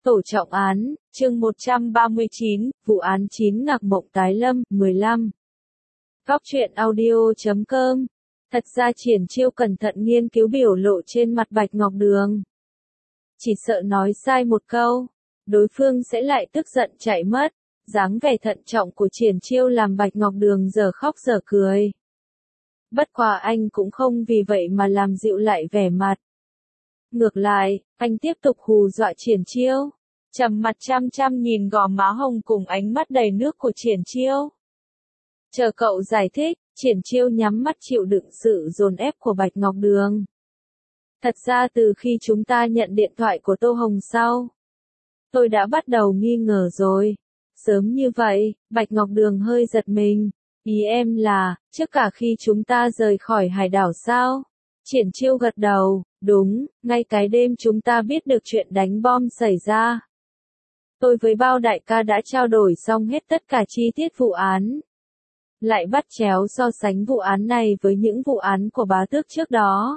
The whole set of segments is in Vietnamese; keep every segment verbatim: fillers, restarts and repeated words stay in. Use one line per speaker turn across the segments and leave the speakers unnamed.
Tổ trọng án, chương một trăm ba mươi chín, vụ án chín ngạc mộng tái lâm, mười lăm. Góc truyện audio chấm com. Thật ra Triển Chiêu cẩn thận nghiên cứu biểu lộ trên mặt Bạch Ngọc Đường. Chỉ sợ nói sai một câu, đối phương sẽ lại tức giận chạy mất. Dáng vẻ thận trọng của Triển Chiêu làm Bạch Ngọc Đường giờ khóc giờ cười. Bất quá anh cũng không vì vậy mà làm dịu lại vẻ mặt. Ngược lại, anh tiếp tục hù dọa Triển Chiêu, trầm mặt chăm chăm nhìn gò má hồng cùng ánh mắt đầy nước của Triển Chiêu. Chờ cậu giải thích, Triển Chiêu nhắm mắt chịu đựng sự dồn ép của Bạch Ngọc Đường. Thật ra từ khi chúng ta nhận điện thoại của Tô Hồng sau, tôi đã bắt đầu nghi ngờ rồi. Sớm như vậy, Bạch Ngọc Đường hơi giật mình. Ý em là, trước cả khi chúng ta rời khỏi hải đảo sao? Triển Chiêu gật đầu, đúng, ngay cái đêm chúng ta biết được chuyện đánh bom xảy ra. Tôi với Bao đại ca đã trao đổi xong hết tất cả chi tiết vụ án. Lại bắt chéo so sánh vụ án này với những vụ án của bá tước trước đó.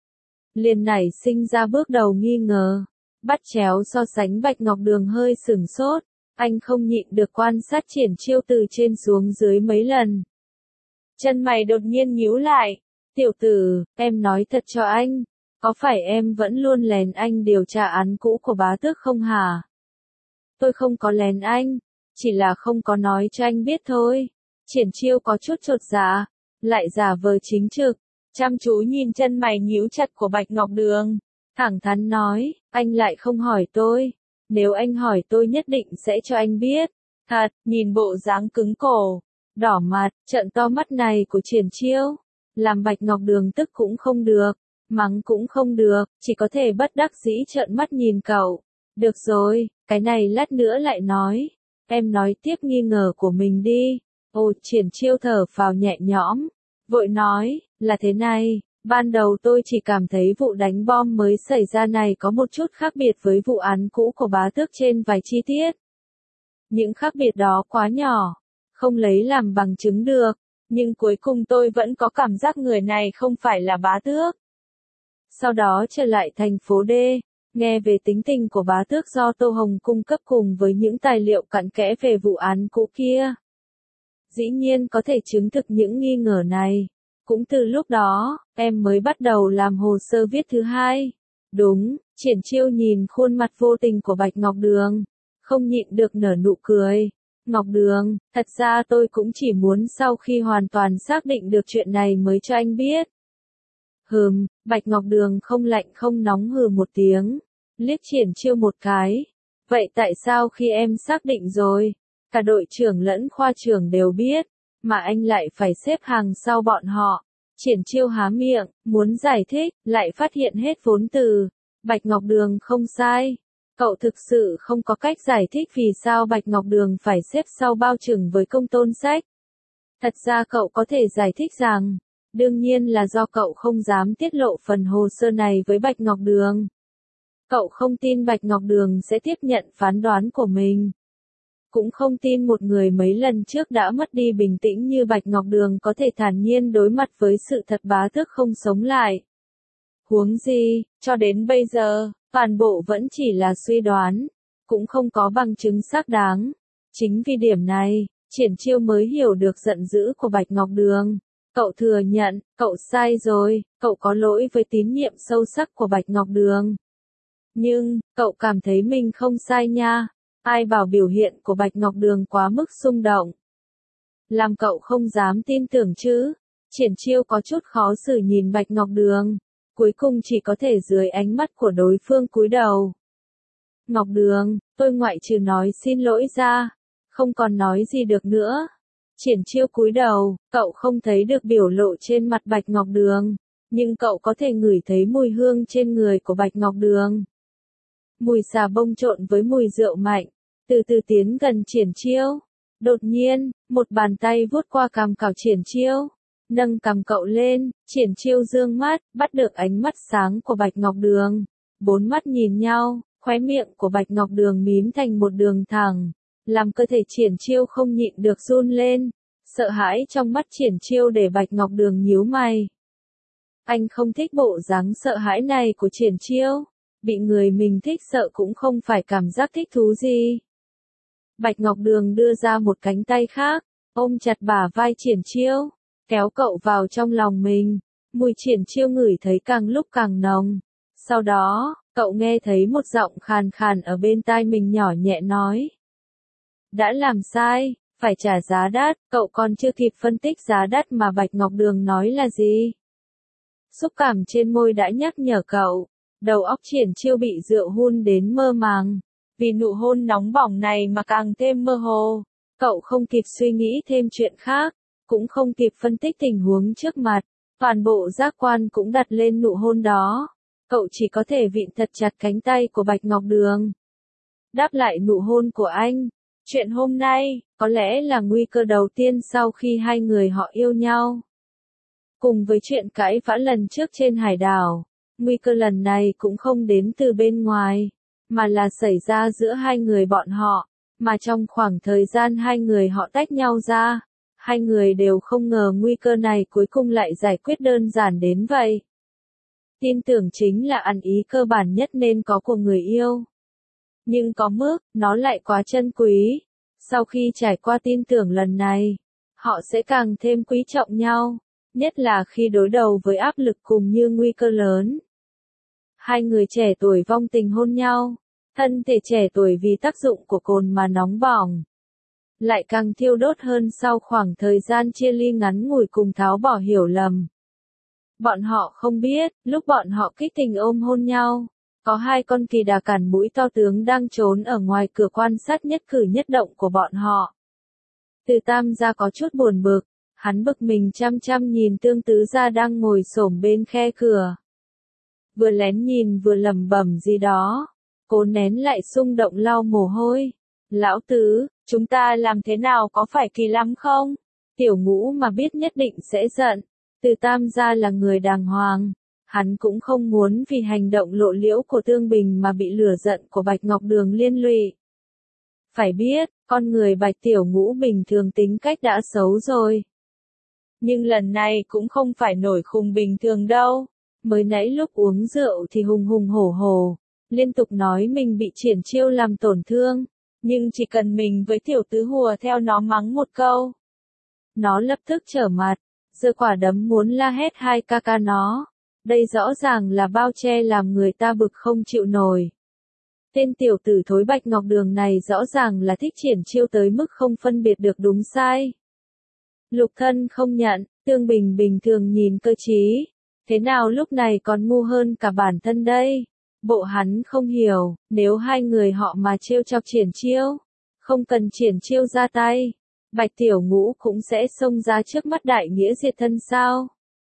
Liền nảy sinh ra bước đầu nghi ngờ. Bắt chéo so sánh Bạch Ngọc Đường hơi sửng sốt. Anh không nhịn được quan sát Triển Chiêu từ trên xuống dưới mấy lần. Chân mày đột nhiên nhíu lại. Tiểu tử, em nói thật cho anh, có phải em vẫn luôn lén anh điều tra án cũ của bá tước không hả? Tôi không có lén anh, chỉ là không có nói cho anh biết thôi. Triển Chiêu có chút chột dạ, lại giả vờ chính trực, chăm chú nhìn chân mày nhíu chặt của Bạch Ngọc Đường, thẳng thắn nói, anh lại không hỏi tôi. Nếu anh hỏi tôi nhất định sẽ cho anh biết. Thật, nhìn bộ dáng cứng cổ, đỏ mặt, trợn to mắt này của Triển Chiêu, làm Bạch Ngọc Đường tức cũng không được, mắng cũng không được, chỉ có thể bất đắc dĩ trợn mắt nhìn cậu. Được rồi, cái này lát nữa lại nói. Em nói tiếp nghi ngờ của mình đi. Ồ, Triển Chiêu thở phào nhẹ nhõm, vội nói, là thế này. Ban đầu tôi chỉ cảm thấy vụ đánh bom mới xảy ra này có một chút khác biệt với vụ án cũ của bá tước trên vài chi tiết. Những khác biệt đó quá nhỏ, không lấy làm bằng chứng được, nhưng cuối cùng tôi vẫn có cảm giác người này không phải là bá tước. Sau đó trở lại thành phố D, nghe về tính tình của bá tước do Tô Hồng cung cấp cùng với những tài liệu cặn kẽ về vụ án cũ kia. Dĩ nhiên có thể chứng thực những nghi ngờ này. Cũng từ lúc đó, em mới bắt đầu làm hồ sơ viết thứ hai. Đúng, Triển Chiêu nhìn khuôn mặt vô tình của Bạch Ngọc Đường, không nhịn được nở nụ cười. Ngọc Đường, thật ra tôi cũng chỉ muốn sau khi hoàn toàn xác định được chuyện này mới cho anh biết. Hừm, Bạch Ngọc Đường không lạnh không nóng hừ một tiếng, liếc Triển Chiêu một cái. Vậy tại sao khi em xác định rồi, cả đội trưởng lẫn khoa trưởng đều biết, mà anh lại phải xếp hàng sau bọn họ? Triển Chiêu há miệng, muốn giải thích, lại phát hiện hết vốn từ. Bạch Ngọc Đường không sai. Cậu thực sự không có cách giải thích vì sao Bạch Ngọc Đường phải xếp sau Bao Trừng với Công Tôn Sách. Thật ra cậu có thể giải thích rằng, đương nhiên là do cậu không dám tiết lộ phần hồ sơ này với Bạch Ngọc Đường. Cậu không tin Bạch Ngọc Đường sẽ tiếp nhận phán đoán của mình. Cũng không tin một người mấy lần trước đã mất đi bình tĩnh như Bạch Ngọc Đường có thể thản nhiên đối mặt với sự thật bá tước không sống lại. Huống gì, cho đến bây giờ, toàn bộ vẫn chỉ là suy đoán, cũng không có bằng chứng xác đáng. Chính vì điểm này, Triển Chiêu mới hiểu được giận dữ của Bạch Ngọc Đường. Cậu thừa nhận, cậu sai rồi, cậu có lỗi với tín nhiệm sâu sắc của Bạch Ngọc Đường. Nhưng, cậu cảm thấy mình không sai nha. Ai bảo biểu hiện của Bạch Ngọc Đường quá mức xung động. Làm cậu không dám tin tưởng chứ. Triển Chiêu có chút khó xử nhìn Bạch Ngọc Đường. Cuối cùng chỉ có thể dưới ánh mắt của đối phương cúi đầu. Ngọc Đường, tôi ngoại trừ nói xin lỗi ra, không còn nói gì được nữa. Triển Chiêu cúi đầu, cậu không thấy được biểu lộ trên mặt Bạch Ngọc Đường, nhưng cậu có thể ngửi thấy mùi hương trên người của Bạch Ngọc Đường. Mùi xà bông trộn với mùi rượu mạnh, từ từ tiến gần Triển Chiêu. Đột nhiên, một bàn tay vuốt qua cằm cào Triển Chiêu, nâng cằm cậu lên. Triển Chiêu dương mắt, bắt được ánh mắt sáng của Bạch Ngọc Đường. Bốn mắt nhìn nhau, khóe miệng của Bạch Ngọc Đường mím thành một đường thẳng, làm cơ thể Triển Chiêu không nhịn được run lên. Sợ hãi trong mắt Triển Chiêu để Bạch Ngọc Đường nhíu mày. Anh không thích bộ dáng sợ hãi này của Triển Chiêu. bị người mình thích sợ cũng không phải cảm giác thích thú gì. Bạch Ngọc Đường đưa ra một cánh tay khác, ôm chặt bả vai Triển Chiêu, kéo cậu vào trong lòng mình. Mùi Triển Chiêu ngửi thấy càng lúc càng nồng. Sau đó, cậu nghe thấy một giọng khàn khàn ở bên tai mình nhỏ nhẹ nói. Đã làm sai, phải trả giá đắt. Cậu còn chưa kịp phân tích giá đắt mà Bạch Ngọc Đường nói là gì. Xúc cảm trên môi đã nhắc nhở cậu. Đầu óc Triển Chiêu bị rượu hun đến mơ màng. Vì nụ hôn nóng bỏng này mà càng thêm mơ hồ. Cậu không kịp suy nghĩ thêm chuyện khác, cũng không kịp phân tích tình huống trước mặt. Toàn bộ giác quan cũng đặt lên nụ hôn đó. Cậu chỉ có thể vịn thật chặt cánh tay của Bạch Ngọc Đường. Đáp lại nụ hôn của anh. Chuyện hôm nay, có lẽ là nguy cơ đầu tiên sau khi hai người họ yêu nhau. Cùng với chuyện cãi vã lần trước trên hải đảo, nguy cơ lần này cũng không đến từ bên ngoài, mà là xảy ra giữa hai người bọn họ, mà trong khoảng thời gian hai người họ tách nhau ra, hai người đều không ngờ nguy cơ này cuối cùng lại giải quyết đơn giản đến vậy. Tin tưởng chính là ăn ý cơ bản nhất nên có của người yêu. Nhưng có mức, nó lại quá chân quý. Sau khi trải qua tin tưởng lần này, họ sẽ càng thêm quý trọng nhau, nhất là khi đối đầu với áp lực cùng như nguy cơ lớn. Hai người trẻ tuổi vong tình hôn nhau, thân thể trẻ tuổi vì tác dụng của cồn mà nóng bỏng. Lại càng thiêu đốt hơn sau khoảng thời gian chia ly ngắn ngủi cùng tháo bỏ hiểu lầm. Bọn họ không biết, lúc bọn họ kích tình ôm hôn nhau, có hai con kỳ đà cản mũi to tướng đang trốn ở ngoài cửa quan sát nhất cử nhất động của bọn họ. Từ Tam gia có chút buồn bực, hắn bực mình chăm chăm nhìn Tương Tứ gia đang ngồi xổm bên khe cửa. Vừa lén nhìn vừa lẩm bẩm gì đó, cố nén lại xung động lau mồ hôi. Lão Tứ, chúng ta làm thế nào có phải kỳ lắm không? Tiểu Ngũ mà biết nhất định sẽ giận. Từ Tam gia là người đàng hoàng. Hắn cũng không muốn vì hành động lộ liễu của Tương Bình mà bị lửa giận của Bạch Ngọc Đường liên lụy. Phải biết, con người Bạch Tiểu Ngũ bình thường tính cách đã xấu rồi. Nhưng lần này cũng không phải nổi khùng bình thường đâu. Mới nãy lúc uống rượu thì hùng hùng hổ hổ, liên tục nói mình bị Triển Chiêu làm tổn thương. Nhưng chỉ cần mình với Tiểu Tứ hùa theo nó mắng một câu, nó lập tức trở mặt, giơ quả đấm muốn la hét hai ca ca nó. Đây rõ ràng là bao che làm người ta bực không chịu nổi. Tên tiểu tử thối Bạch Ngọc Đường này rõ ràng là thích Triển Chiêu tới mức không phân biệt được đúng sai. Lục Thân không nhận, Tương Bình bình thường nhìn cơ trí. Thế nào lúc này còn ngu hơn cả bản thân đây? Bộ hắn không hiểu, nếu hai người họ mà trêu chọc Triển Chiêu, không cần Triển Chiêu ra tay, Bạch Tiểu Ngũ cũng sẽ xông ra trước mắt đại nghĩa diệt thân sao?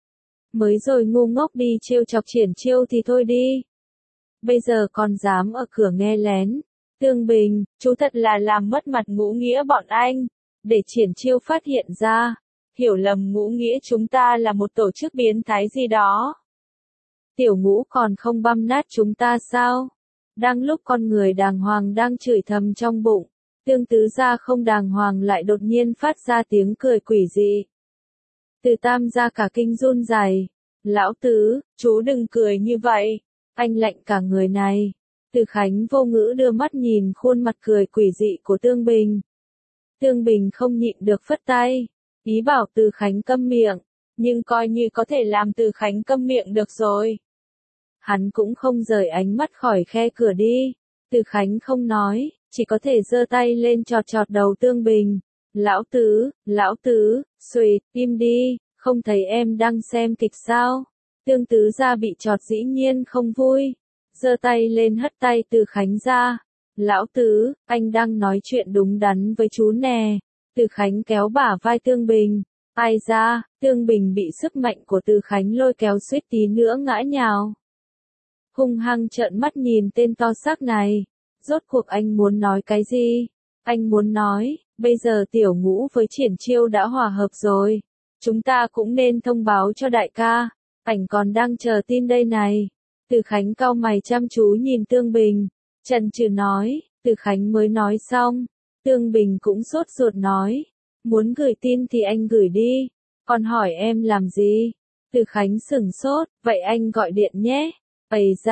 Mới rồi ngu ngốc đi trêu chọc Triển Chiêu thì thôi đi. Bây giờ còn dám ở cửa nghe lén. Tương Bình, chú thật là làm mất mặt Ngũ Nghĩa bọn anh. Để Triển Chiêu phát hiện ra, hiểu lầm Ngũ Nghĩa chúng ta là một tổ chức biến thái gì đó. Tiểu Ngũ còn không băm nát chúng ta sao? Đang lúc con người đàng hoàng đang chửi thầm trong bụng, Tương Tứ gia không đàng hoàng lại đột nhiên phát ra tiếng cười quỷ dị. Từ Tam gia cả kinh run rẩy. Lão Tứ, chú đừng cười như vậy. Anh lạnh cả người này. Từ Khánh vô ngữ đưa mắt nhìn khuôn mặt cười quỷ dị của Tương Bình. Tương Bình không nhịn được phất tay, ý bảo Từ Khánh câm miệng, nhưng coi như có thể làm Từ Khánh câm miệng được rồi. Hắn cũng không rời ánh mắt khỏi khe cửa đi. Từ Khánh không nói, chỉ có thể giơ tay lên chọt chọt đầu Tương Bình. Lão Tứ, Lão Tứ, xuỵt, im đi, không thấy em đang xem kịch sao? Tương Tứ gia bị chọt dĩ nhiên không vui, giơ tay lên hất tay Từ Khánh ra. Lão Tứ, anh đang nói chuyện đúng đắn với chú nè. Từ Khánh kéo bả vai Tương Bình. Ai ra, Tương Bình bị sức mạnh của Từ Khánh lôi kéo suýt tí nữa ngã nhào. Hung hăng trợn mắt nhìn tên to xác này. Rốt cuộc anh muốn nói cái gì? Anh muốn nói, bây giờ Tiểu Ngũ với Triển Chiêu đã hòa hợp rồi. Chúng ta cũng nên thông báo cho đại ca. Ảnh còn đang chờ tin đây này. Từ Khánh cau mày chăm chú nhìn Tương Bình. Chần chừ nói, Từ Khánh mới nói xong. Tương Bình cũng sốt ruột nói. Muốn gửi tin thì anh gửi đi. Còn hỏi em làm gì? Từ Khánh sửng sốt, vậy anh gọi điện nhé. Ây da,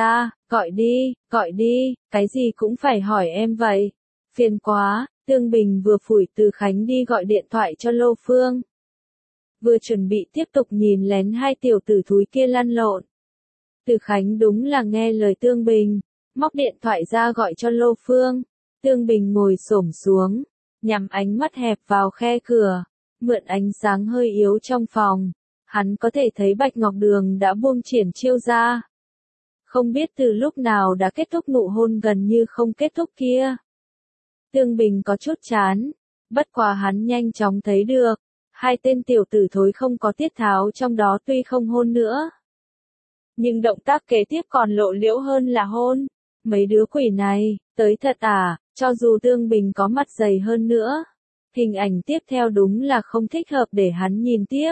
Gọi đi, gọi đi, cái gì cũng phải hỏi em vậy. Phiền quá, Tương Bình vừa phủi Từ Khánh đi gọi điện thoại cho Lô Phương. Vừa chuẩn bị tiếp tục nhìn lén hai tiểu tử thúi kia lăn lộn. Từ Khánh đúng là nghe lời Tương Bình, móc điện thoại ra gọi cho Lô Phương. Tương Bình ngồi xổm xuống, nhắm ánh mắt hẹp vào khe cửa, mượn ánh sáng hơi yếu trong phòng. Hắn có thể thấy Bạch Ngọc Đường đã buông triển chiêu ra. Không biết từ lúc nào đã kết thúc nụ hôn gần như không kết thúc kia. Tương Bình có chút chán, bất quá hắn nhanh chóng thấy được, hai tên tiểu tử thối không có tiết tháo trong đó tuy không hôn nữa. Nhưng động tác kế tiếp còn lộ liễu hơn là hôn. Mấy đứa quỷ này, tới thật à, cho dù Tương Bình có mặt dày hơn nữa. Hình ảnh tiếp theo đúng là không thích hợp để hắn nhìn tiếp.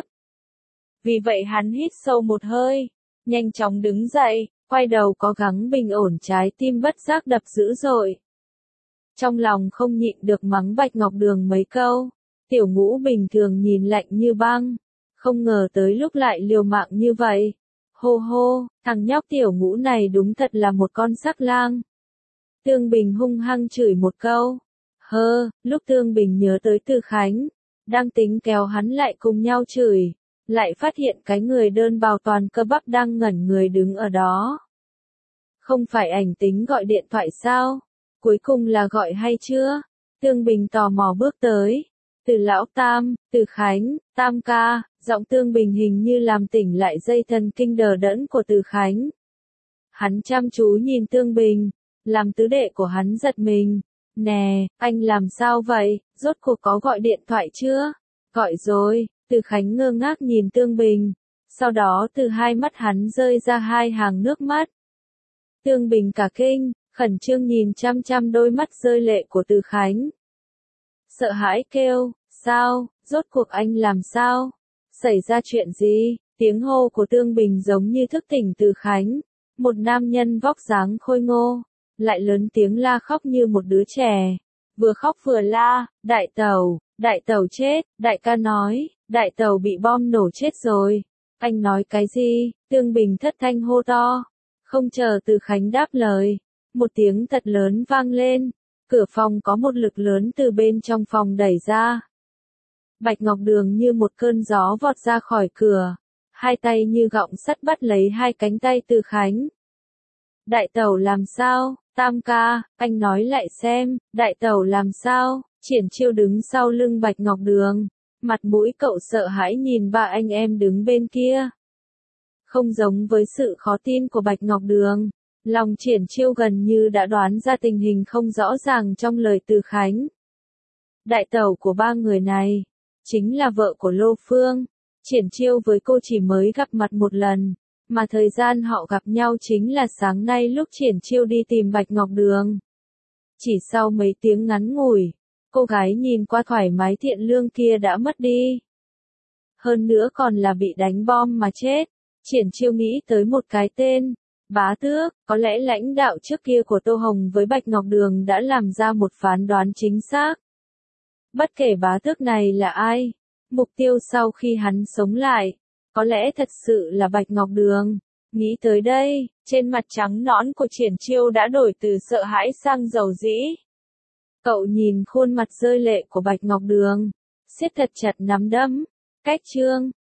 Vì vậy hắn hít sâu một hơi, nhanh chóng đứng dậy, quay đầu cố gắng bình ổn trái tim bất giác đập dữ dội. Trong lòng không nhịn được mắng Bạch Ngọc Đường mấy câu, Tiểu Ngũ bình thường nhìn lạnh như băng, không ngờ tới lúc lại liều mạng như vậy. Hô hô, thằng nhóc Tiểu Ngũ này đúng thật là một con sắc lang. Tương Bình hung hăng chửi một câu. Hơ, lúc Tương Bình nhớ tới Từ Khánh, đang tính kéo hắn lại cùng nhau chửi, lại phát hiện cái người đơn bào toàn cơ bắp đang ngẩn người đứng ở đó. Không phải ảnh tính gọi điện thoại sao? Cuối cùng là gọi hay chưa? Tương Bình tò mò bước tới. Từ lão Tam, Từ Khánh, Tam ca, giọng Tương Bình hình như làm tỉnh lại dây thần kinh đờ đẫn của Từ Khánh. Hắn chăm chú nhìn Tương Bình, làm tứ đệ của hắn giật mình. Nè, anh làm sao vậy, rốt cuộc có gọi điện thoại chưa? Gọi rồi, Từ Khánh ngơ ngác nhìn Tương Bình. Sau đó từ hai mắt hắn rơi ra hai hàng nước mắt. Tương Bình cả kinh, khẩn trương nhìn chăm chăm đôi mắt rơi lệ của Từ Khánh. Sợ hãi kêu, sao, rốt cuộc anh làm sao? Xảy ra chuyện gì? Tiếng hô của Tương Bình giống như thức tỉnh Từ Khánh. Một nam nhân vóc dáng khôi ngô, lại lớn tiếng la khóc như một đứa trẻ. Vừa khóc vừa la, đại tẩu, đại tẩu chết, đại ca nói, đại tẩu bị bom nổ chết rồi. Anh nói cái gì? Tương Bình thất thanh hô to. Không chờ Từ Khánh đáp lời, một tiếng thật lớn vang lên. Cửa phòng có một lực lớn từ bên trong phòng đẩy ra. Bạch Ngọc Đường như một cơn gió vọt ra khỏi cửa, hai tay như gọng sắt bắt lấy hai cánh tay Từ Khánh. Đại tẩu làm sao? Tam ca, anh nói lại xem, đại tẩu làm sao? Triển Chiêu đứng sau lưng Bạch Ngọc Đường, mặt mũi cậu sợ hãi nhìn ba anh em đứng bên kia. Không giống với sự khó tin của Bạch Ngọc Đường, lòng Triển Chiêu gần như đã đoán ra tình hình không rõ ràng trong lời Từ Khánh. Đại tẩu của ba người này, chính là vợ của Lô Phương. Triển Chiêu với cô chỉ mới gặp mặt một lần, mà thời gian họ gặp nhau chính là sáng nay lúc Triển Chiêu đi tìm Bạch Ngọc Đường. Chỉ sau mấy tiếng ngắn ngủi, cô gái nhìn qua thoải mái thiện lương kia đã mất đi. Hơn nữa còn là bị đánh bom mà chết. Triển Chiêu nghĩ tới một cái tên, Bá Tước, có lẽ lãnh đạo trước kia của Tô Hồng với Bạch Ngọc Đường đã làm ra một phán đoán chính xác. Bất kể Bá Tước này là ai, mục tiêu sau khi hắn sống lại, có lẽ thật sự là Bạch Ngọc Đường. Nghĩ tới đây, trên mặt trắng nõn của Triển Chiêu đã đổi từ sợ hãi sang dầu dĩ. Cậu nhìn khuôn mặt rơi lệ của Bạch Ngọc Đường, siết thật chặt nắm đấm. Cách chương